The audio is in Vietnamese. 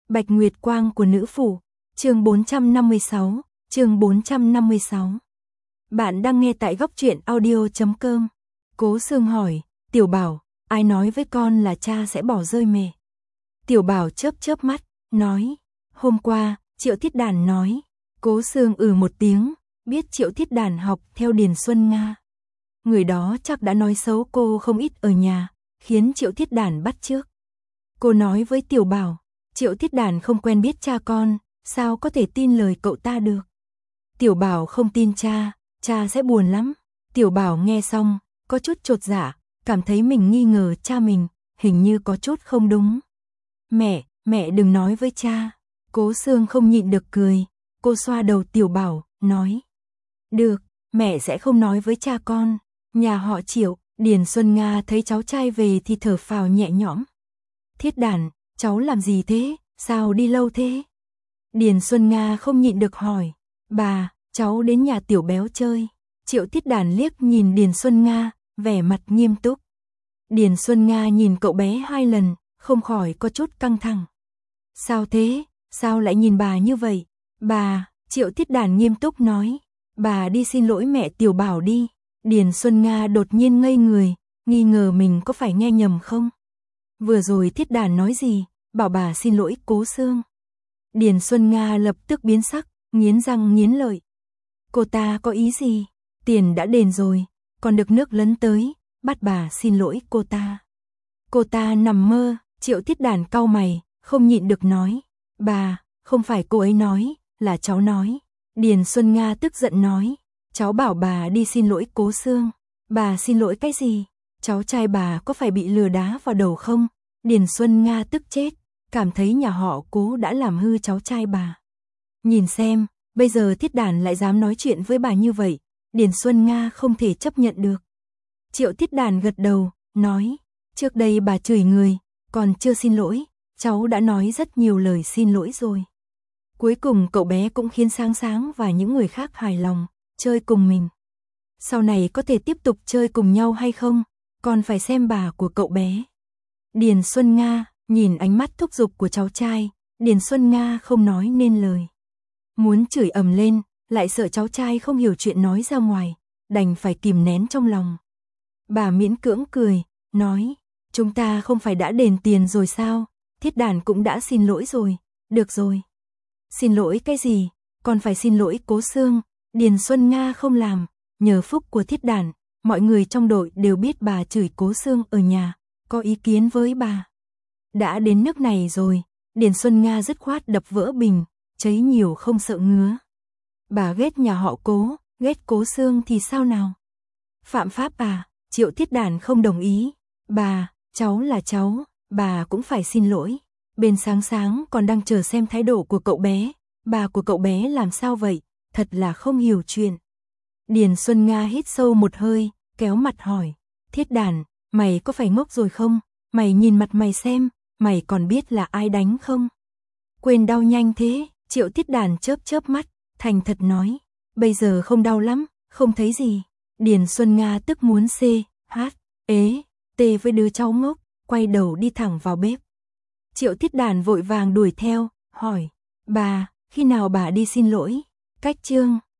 Bạch Nguyệt Quang của nữ phủ, chương 456, chương 456. Bạn đang nghe tại góc truyện audio.com. Cố Sương hỏi, Tiểu Bảo, ai nói với con là cha sẽ bỏ rơi mẹ? Tiểu Bảo chớp chớp mắt, nói, hôm qua, Triệu Thiết Đàn nói. Cố Sương một tiếng, biết Triệu Thiết Đàn học theo Điền Xuân Nga. Người đó chắc đã nói xấu cô không ít ở nhà, khiến Triệu Thiết Đàn bắt chước. Cô nói với Tiểu Bảo, Triệu Thiết Đàn không quen biết cha con, sao có thể tin lời cậu ta được? Tiểu Bảo không tin cha sẽ buồn lắm. Tiểu Bảo nghe xong, có chút chột dạ, cảm thấy mình nghi ngờ cha mình, hình như có chút không đúng. Mẹ đừng nói với cha. Cố Sương không nhịn được cười, cô xoa đầu Tiểu Bảo, nói. Được, mẹ sẽ không nói với cha con. Nhà họ Triệu, Điền Xuân Nga thấy cháu trai về thì thở phào nhẹ nhõm. Thiết Đàn, cháu làm gì thế, sao đi lâu thế? Điền Xuân Nga không nhịn được hỏi. Bà, cháu đến nhà Tiểu Béo chơi. Triệu Thiết Đàn liếc nhìn Điền Xuân Nga, vẻ mặt nghiêm túc. Điền Xuân Nga nhìn cậu bé 2 lần, không khỏi có chút căng thẳng. Sao thế, sao lại nhìn bà như vậy? Bà, Triệu Thiết Đàn nghiêm túc nói. Bà đi xin lỗi mẹ Tiểu Bảo đi. Điền Xuân Nga đột nhiên ngây người, nghi ngờ mình có phải nghe nhầm không? Vừa rồi Thiết Đàn nói gì, bảo bà xin lỗi Cố Sương. Điền Xuân Nga lập tức biến sắc, nghiến răng nghiến lợi. Cô ta có ý gì? Tiền đã đền rồi, còn được nước lấn tới, bắt bà xin lỗi cô ta. Cô ta nằm mơ. Triệu Thiết Đàn cau mày, không nhịn được nói. Bà, không phải cô ấy nói, là cháu nói. Điền Xuân Nga tức giận nói. Cháu bảo bà đi xin lỗi Cố Sương. Bà xin lỗi cái gì? Cháu trai bà có phải bị lừa đá vào đầu không? Điền Xuân Nga tức chết, cảm thấy nhà họ Cố đã làm hư cháu trai bà. Nhìn xem, bây giờ Thiết Đàn lại dám nói chuyện với bà như vậy, Điền Xuân Nga không thể chấp nhận được. Triệu Thiết Đàn gật đầu, nói, trước đây bà chửi người, còn chưa xin lỗi, cháu đã nói rất nhiều lời xin lỗi rồi. Cuối cùng cậu bé cũng khiến Sáng Sáng và những người khác hài lòng, chơi cùng mình. Sau này có thể tiếp tục chơi cùng nhau hay không, còn phải xem bà của cậu bé. Điền Xuân Nga, nhìn ánh mắt thúc giục của cháu trai, Điền Xuân Nga không nói nên lời. Muốn chửi ầm lên, lại sợ cháu trai không hiểu chuyện nói ra ngoài, đành phải kìm nén trong lòng. Bà miễn cưỡng cười, nói, chúng ta không phải đã đền tiền rồi sao, Thiết Đàn cũng đã xin lỗi rồi, được rồi. Xin lỗi cái gì, còn phải xin lỗi Cố Sương. Điền Xuân Nga không làm, nhờ phúc của Thiết Đàn, mọi người trong đội đều biết bà chửi Cố Sương ở nhà, có ý kiến với bà. Đã đến nước này rồi, Điền Xuân Nga dứt khoát đập vỡ bình, cháy nhiều không sợ ngứa. Bà ghét nhà họ Cố, ghét Cố Sương thì sao nào? Phạm pháp à? Triệu Thiết Đàn không đồng ý. Bà, cháu là cháu, bà cũng phải xin lỗi. Bên Sáng Sáng còn đang chờ xem thái độ của cậu bé. Bà của cậu bé làm sao vậy? Thật là không hiểu chuyện. Điền Xuân Nga hít sâu một hơi, kéo mặt hỏi. Thiết Đàn, mày có phải ngốc rồi không? Mày nhìn mặt mày xem, mày còn biết là ai đánh không? Quên đau nhanh thế. Triệu Thiết Đàn chớp chớp mắt, thành thật nói. Bây giờ không đau lắm, không thấy gì. Điền Xuân Nga tức muốn tê với đứa cháu ngốc, quay đầu đi thẳng vào bếp. Triệu Thiết Đàn vội vàng đuổi theo, hỏi. Bà, khi nào bà đi xin lỗi? Cách chương